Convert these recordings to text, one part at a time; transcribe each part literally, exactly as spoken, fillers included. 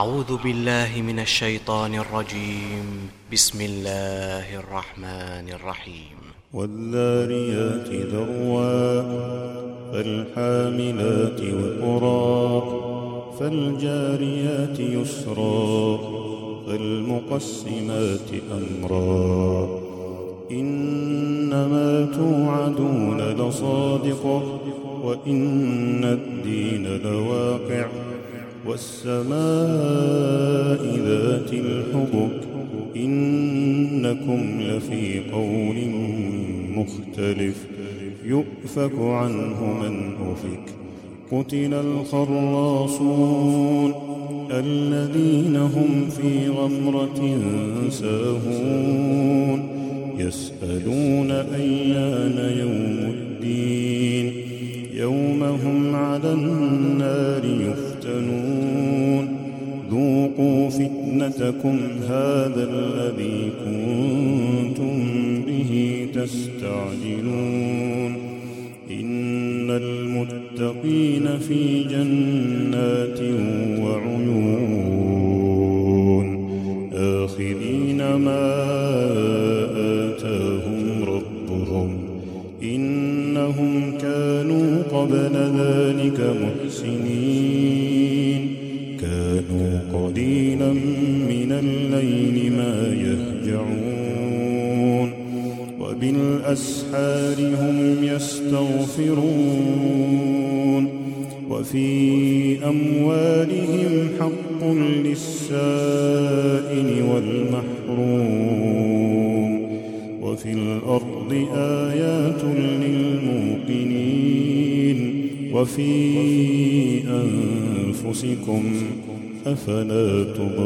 أعوذ بالله من الشيطان الرجيم. بسم الله الرحمن الرحيم. والذاريات ذروا فالحاملات وقرا فالجاريات يسرا فالمقسمات أمرا إنما توعدون لصادق وإن الدين لواقع والسماء ذات الحبك إنكم لفي قول مختلف يؤفك عنه من أفك قتل الخراصون الذين هم في غمرة ساهون يسألون أيان يوم الدين يوم هم على النار يفتنون ذوقوا فتنتكم هذا الذي كنتم به تستعجلون إن المتقين في جنات وعيون آخذين ما آتاهم ربهم إنهم كانوا قبل ذلك محسنين كانوا قليلا من الليل ما يهجعون وبالأسحار هم يستغفرون وفي أموالهم حق للسائل والمحروم وفي الأرض آيات للموقنين وفي أنفسكم أفلا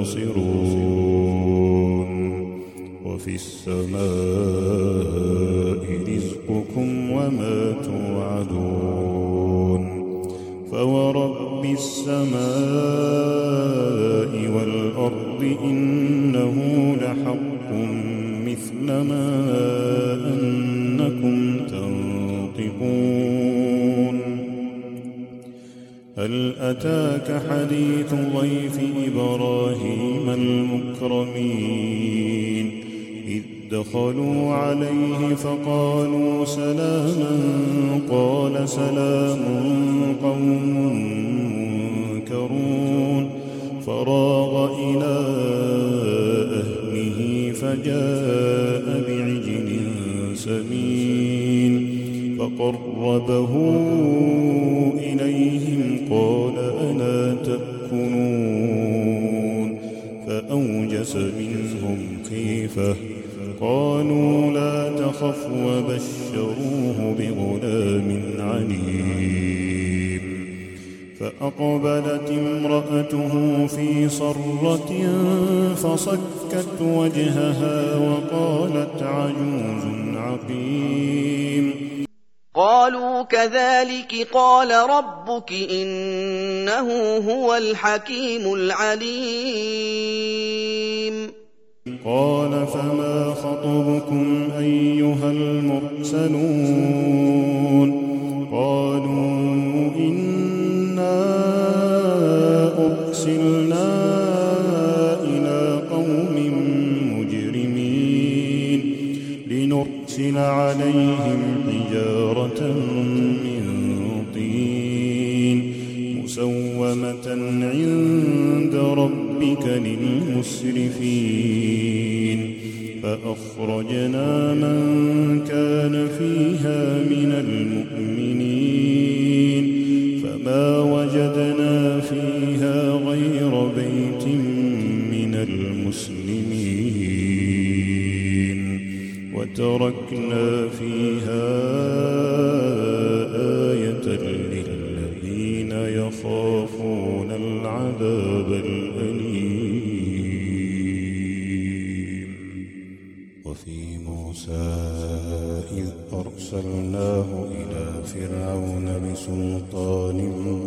تبصرون وفي السماء رزقكم وما توعدون فورب السماء والأرض إنه لحق مثل ما أنكم تنطقون هل أتاك حديث ضيف إبراهيم المكرمين إذ دخلوا عليه فقالوا سلاما قال سلام قوم منكرون فراغ إلى أهله فجاء بعجل سمين فقربه إليهم قال ألا تأكلون فأوجس منهم خيفة قالوا لا تخف وبشروه بغلام عليم فأقبلت امرأته في صرة فصكت وجهها وقالت عجوز عقيم قالوا كذلك قال ربك إنه هو الحكيم العليم قال فما خطبكم أيها المرسلون قالوا إنا أرسلنا إلى قوم مجرمين لنرسل عليهم حجارة من طين مسومة عند ربك للمسرفين فأخرجنا من كان فيها من المؤمنين فما وجدنا فيها غير بيت من المسلمين وتركنا فيها آية للذين يخافون العذاب الأليم وفي موسى إذ أرسلناه إلى فرعون بسلطان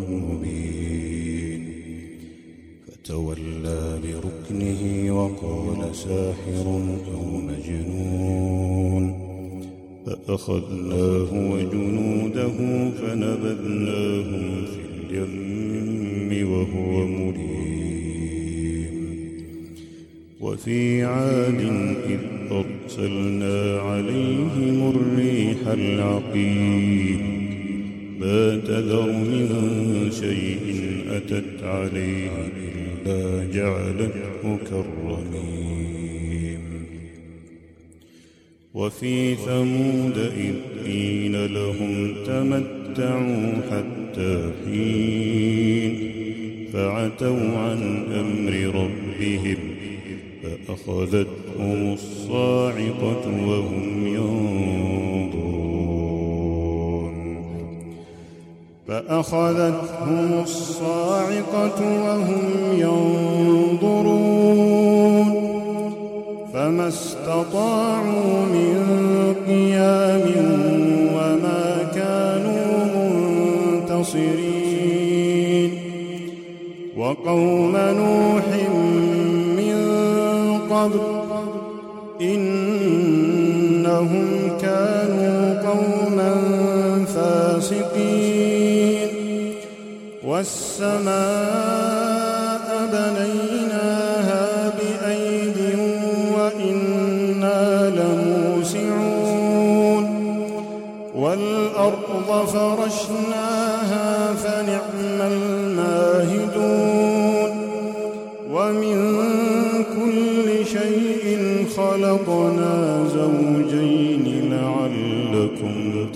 مبين فتولى بركنه وقال ساحر أو مجنون فأخذناه وجنوده فنبذناهم في اليم وهو مليم وفي عاد إذ أرسلنا عليهم الريح العقيم ما تذر من شيء أتت عليه إلا جعلته كالرميم وفي ثمود إذ قيل لهم تمتعوا حتى حين فعتوا عن أمر ربهم فأخذتهم الصاعقة وهم ينظرون فأخذتهم الصاعقة وهم ينظرون فما استطاعوا من قيام وما كانوا منتصرين وقوم نوح قبل إنهم كانوا قوما فاسقين والسماء بنيناها بأيد وإنا لموسعون والأرض فرشناها فنعم الماهدون ومن كل شيء خلقنا زوجين لعلكم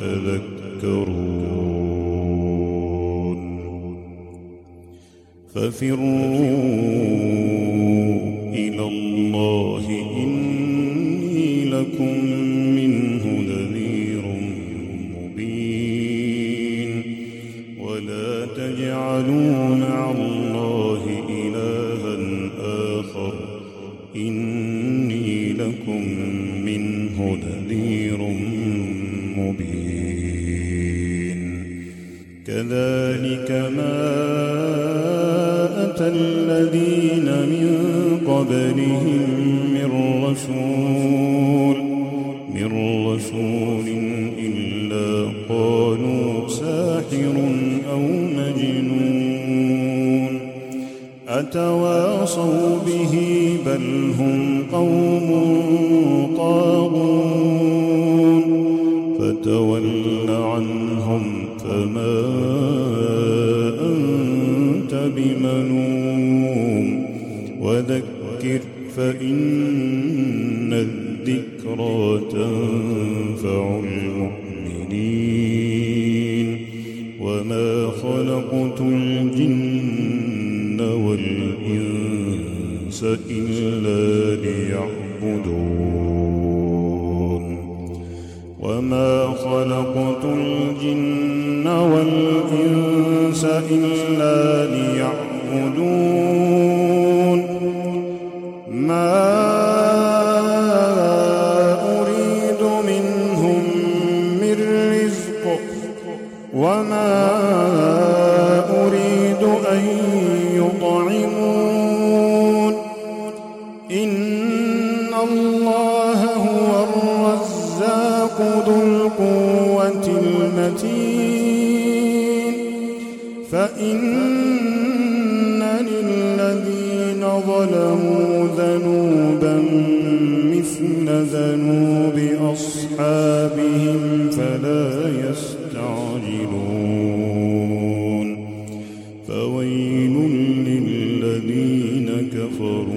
تذكرون ففروا إلى الله إني لكم منه نذير مبين ولا تجعلوا مع الله إلها آخر إني لكم منه نذير مبين كذلك ما أتى الذين من قبلهم من رسول من رسول إلا قالوا ساحر أو مجنون أتواصوا به بل هم قوم طاغون فتول عنهم فما أنت بملوم وذكر فإن الذكرى تنفع المؤمنين وما خلقت الجن والإنس إلا ليعبدون وما خلقت الجن والإنس إلا ليعبدون ما أريد منهم من رزق وما أريد أن يطعمون إن الله هو الرزاق ذو القوة المتين فإن للذين ظلموا ذنوبا مثل ذنوب أصحابهم فلا يستعجلون فويل للذين كفروا